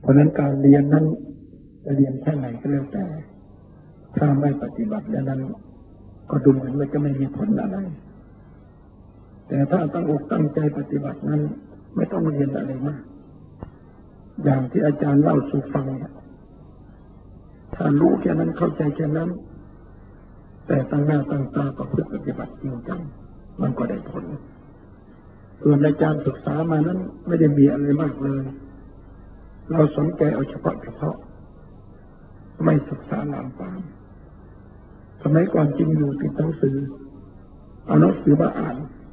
ราะนั้นการเรียนนั้นจะเรียนแค่ไหนก็แล้วแต่ถ้าไม่ปฏิบัติแล้วนั้นก็ดูเหมือนว่าจะไม่มีผลอะไรแต่ถ้าตั้งอกตั้งใจปฏิบัตินั้นไม่ต้องเรียนอะไรมากอย่างที่อาจารย์เล่าสู่ฟังถ้ารู้แค่นั้นเข้าใจแค่นั้นแต่ตั้งหน้าตั้งตาประพฤติปฏิบัติจริงจังมันก็ได้ผลส่วนอาจารย์ศึกษามานั้นไม่ได้มีอะไรมากเลยเราสนใจเอาเฉพาะไม่ศึกษาลามปามสมัยก่อนจริงอยู่ติดหนังสือเอาหนังสือมาอ่าน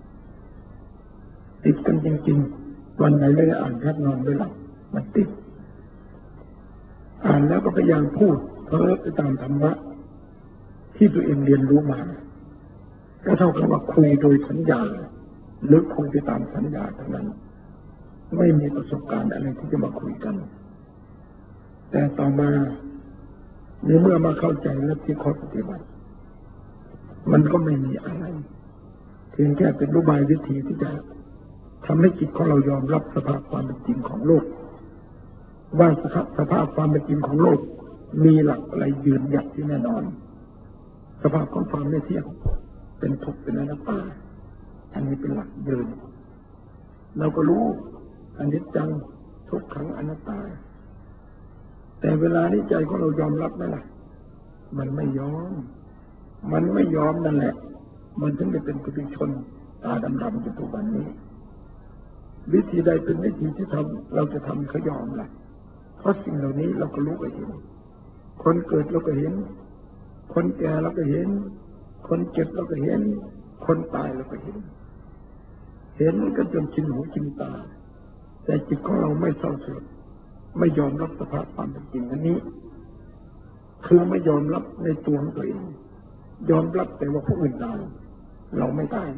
ติดกันจริงๆวันไหนไม่ได้อ่านแทบนอนไม่หลับมันติดอ่านแล้วก็พยายามพูดเพ้อไปตามธรรมะที่ตัวเองเรียนรู้มาก็เท่ากับว่าคุยโดยสัญญาหรือคุยไปตามสัญญาเท่านั้นไม่มีประสบการณ์อะไรที่จะมาคุยกันแต่ต่อมาในเมื่อมาเข้าใจและที่ข้อปฏิบัติมันก็ไม่มีอะไรเพียงแค่เป็นรูปแบบวิธีที่จะทำให้จิตของเรายอมรับสภาพความเป็นจริงของโลกว่าสภาพความเป็นจริงของโลกมีหลักอะไรยืนหยัดที่แน่นอนสภาพของความไม่เที่ยงเป็นทุกข์เป็นอนัตตาอันนี้เป็นหลักยืนเราก็รู้อนิจจังทุกขังอนัตตาแต่เวลานี้ใจของเรายอมรับไหมล่ะมันไม่ยอมนั่นแหละมันถึงจะเป็นปุถุชนตาดำๆอยู่ทุกวันนี้วิธีใดเป็นวิธีที่เราจะทำเขายอมล่ะเพราะสิ่งเหล่านี้เราก็รู้กันอยู่คนเกิดเราก็เห็นคนแก่เราก็เห็นคนเจ็บเราก็เห็นคนตายเราก็เห็นก็จนชินหูชินตาแต่จิตของเราไม่เศร้าโศกไม่ยอมรับสภาพความเป็นจริงอันนี้คือไม่ยอมรับในตัวของตัวเองยอมรับแต่ว่าผู้อื่นตายเราไม่ตาย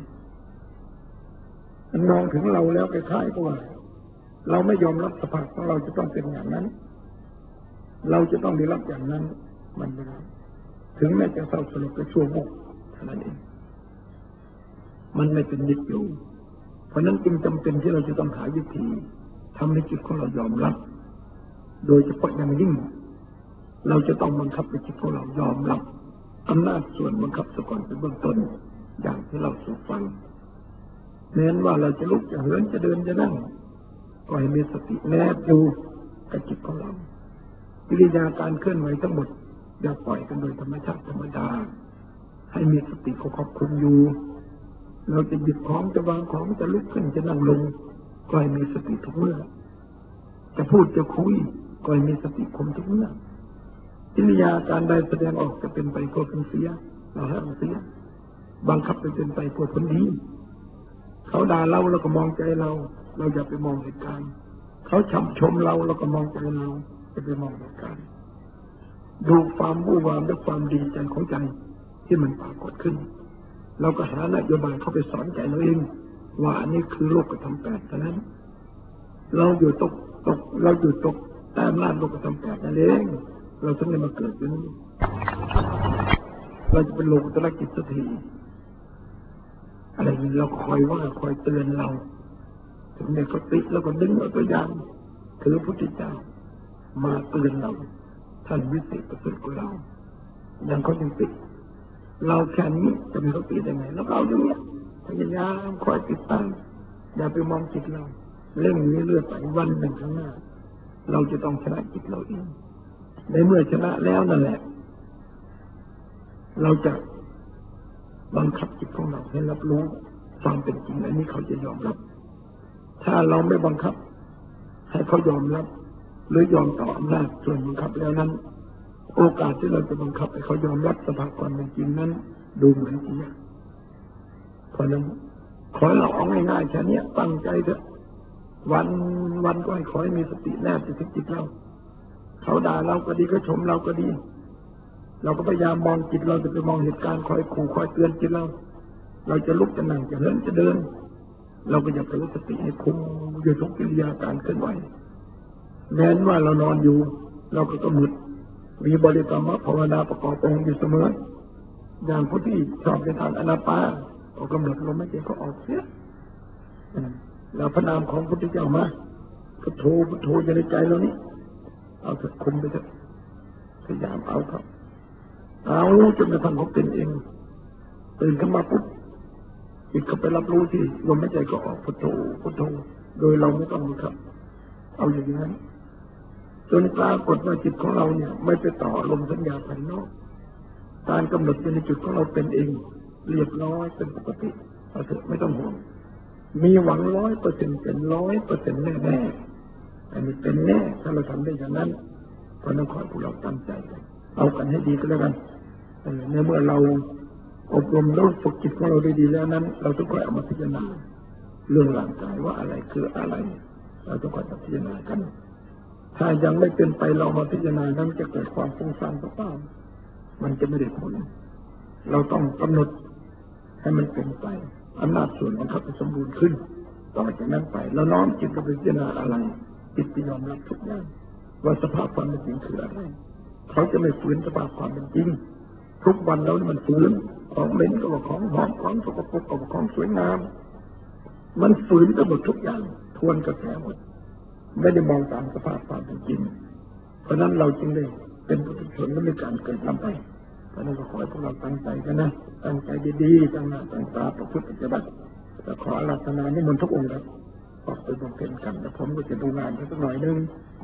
มันมองถึงเราแล้วคล้ายๆกับว่าเราไม่ยอมรับสภาพของเราจะต้องเป็นอย่างนั้นเราจะต้องได้รับอย่างนั้นมันไม่ได้ถึงแม้จะเศร้าโศกก็ชั่วโมงเท่านั้นเองมันไม่เป็นนิจอยู่เพราะนั้นจึงจำเป็นที่เราจะต้องหาวิธีทำให้จิตของเรายอมรับโดยเฉพาะอย่างยิ่งเราจะต้องบังคับให้จิตของเรายอมรับอำนาจส่วนบังคับซะก่อนเป็นเบื้องต้นอย่างที่เราสู่ฟังแม้ว่าเราจะลุกจะเหินจะเดินจะนั่งก็ให้มีสติแนบอยู่กับจิตของเรากิริยาการเคลื่อนไหวทั้งหมดอย่าปล่อยกันโดยธรรมชาติธรรมดาให้มีสติควบคุมอยู่เราจะหยิบของจะวางของจะลุกขึ้นจะนั่งลงก็ให้มีสติทุกเมื่อจะพูดจะคุยก็ให้มีสติคุมทุกเมื่อกิริยาการใดแสดงออกจะเป็นไปเพื่อผลเสียเราห้ามเสียบังคับไปเป็นไปเพื่อผลดีเขาด่าเราก็มองใจเราอย่าไปมองเหตุการณ์เขาชมเราก็มองใจเราจะไปมองเหตุการณ์ดูความวู่วามและความดีใจของใจที่มันปรากฏขึ้นเราก็หานโยบายเข้าไปสอนใจเราเองว่าอันนี้คือโลกธรรมแปดเท่านั้นเราอยู่ตกตามล่าโลกธรรมแปดนั่นเองเราถึงได้มาเกิดเป็นเราจะเป็นโลกุตตรจิตสักทีอะไรนี้เราคอยเตือนเราถึงในสติแล้วก็ดึงเอาตัวอย่างถือพระพุทธเจ้ามาเตือนเราท่านวิเศษประเสริฐกว่าเราอย่างเขายังติดเราแค่นี้จะมีสติได้ไงแล้วเราอย่างนี้พยายามคอยติดตามอย่าไปมองจิตเราเร่งนี้เลือดไปวันหนึ่งข้างหน้าเราจะต้องชนะจิตเราเองในเมื่อชนะแล้วนั่นแหละเราจะบังคับจิตของเราให้รับรู้ความเป็นจริงอันนี้เขาจะยอมรับถ้าเราไม่บังคับให้เขายอมรับหรือยอมต่ออำนาจส่วนบังคับแล้วนั้นโอกาสที่เราจะบังคับให้เขายอมรับสภาพความเป็นจริงนั้นดูเหมือนจริงเพราะนั้นขอเราเอาง่ายๆแค่นี้ตั้งใจเถอะวันก็ให้ขอให้มีสติแนบอยู่ที่จิตเราเขาด่าเราก็ดีเขาชมเราก็ดีเราก็พยายามมองจิตเราจะไปมองเหตุการณ์คอยขู่คอยเตือนจิตเราจะลุกจะนั่งจะเดินจะเดินเราก็อย่าไปรู้สติให้คุมอยู่ทุกกิริยาการเคลื่อนไหวแม้ว่าเรานอนอยู่เราก็กำหนดมีบริกรรมภาวนาประกอบองค์อยู่เสมออย่างผู้ที่ชอบในทางอนาปานก็กำหนดลมหายใจเขาออกเสียแล้วพระนามของพุทธเจ้ามาพุทโธอยู่ในใจเรานี้เอาเถอะคุมไปเถอะพยายามเอาครับเอาจนกระทั่งเขาเป็นเองตื่นขึ้นมาปุ๊บจิตเขาไปรับรู้ที่ลมหายใจก็ออกพุทโธพุทโธโดยเราไม่ต้องครับเอาอย่างนั้นจนปรากฏว่าจิตของเราเนี่ยไม่ไปต่อลมสัญญาภายนอกการกำหนดอยู่ในจุดของเราเป็นเองเรียบร้อยเป็นปกติเอาเถอะไม่ต้องห่วงมีหวัง100%เป็น100%แน่ๆอันนี้เป็นแน่ถ้าเราทำได้อย่างนั้นเพราะนั้นขอพวกเราตั้งใจกันเอากันให้ดีก็แล้วกันในเมื่อเราอบรมแล้วฝึกจิตของเราได้ดีแล้วนั้นเราต้องคอยเอามาพิจารณาเรื่องร่างกายว่าอะไรคืออะไรเราต้องคอยพิจารณากันถ้ายังไม่เป็นไปเรามาพิจารณานั้นจะเกิดความฟุ้งซ่านเปล่าๆมันจะไม่ได้ผลเราต้องกำหนดให้มันเป็นไปอำนาจส่วนบังคับให้สมบูรณ์ขึ้นต่อจากนั้นไปแล้วน้อมจิตไปพิจารณาอะไรจิตจะยอมรับทุกอย่างว่าสภาพความเป็นจริงคืออะไรเขาจะไม่ฝืนสภาพความเป็นจริงทุกวันแล้วมันฝืนของเหม็นก็ว่าของหอมของสกปรกก็ว่าของสวยงามมันฝืนกันหมดทุกอย่างทวนกระแสหมดไม่ได้มองตามสภาพความเป็นจริงเพราะนั้นเราจึงได้เป็นปุถุชนและมีการเกิดลำไปเพราะนั้นก็ขอให้พวกเราตั้งใจกันนะตั้งใจดีๆตั้งหน้าตั้งตาประพฤติปฏิบัติแต่ขออาราธนานิมนต์ทุกองค์ครับออกไปบำเพ็ญกันแต่ผมก็จะดูงานสักหน่อยนึง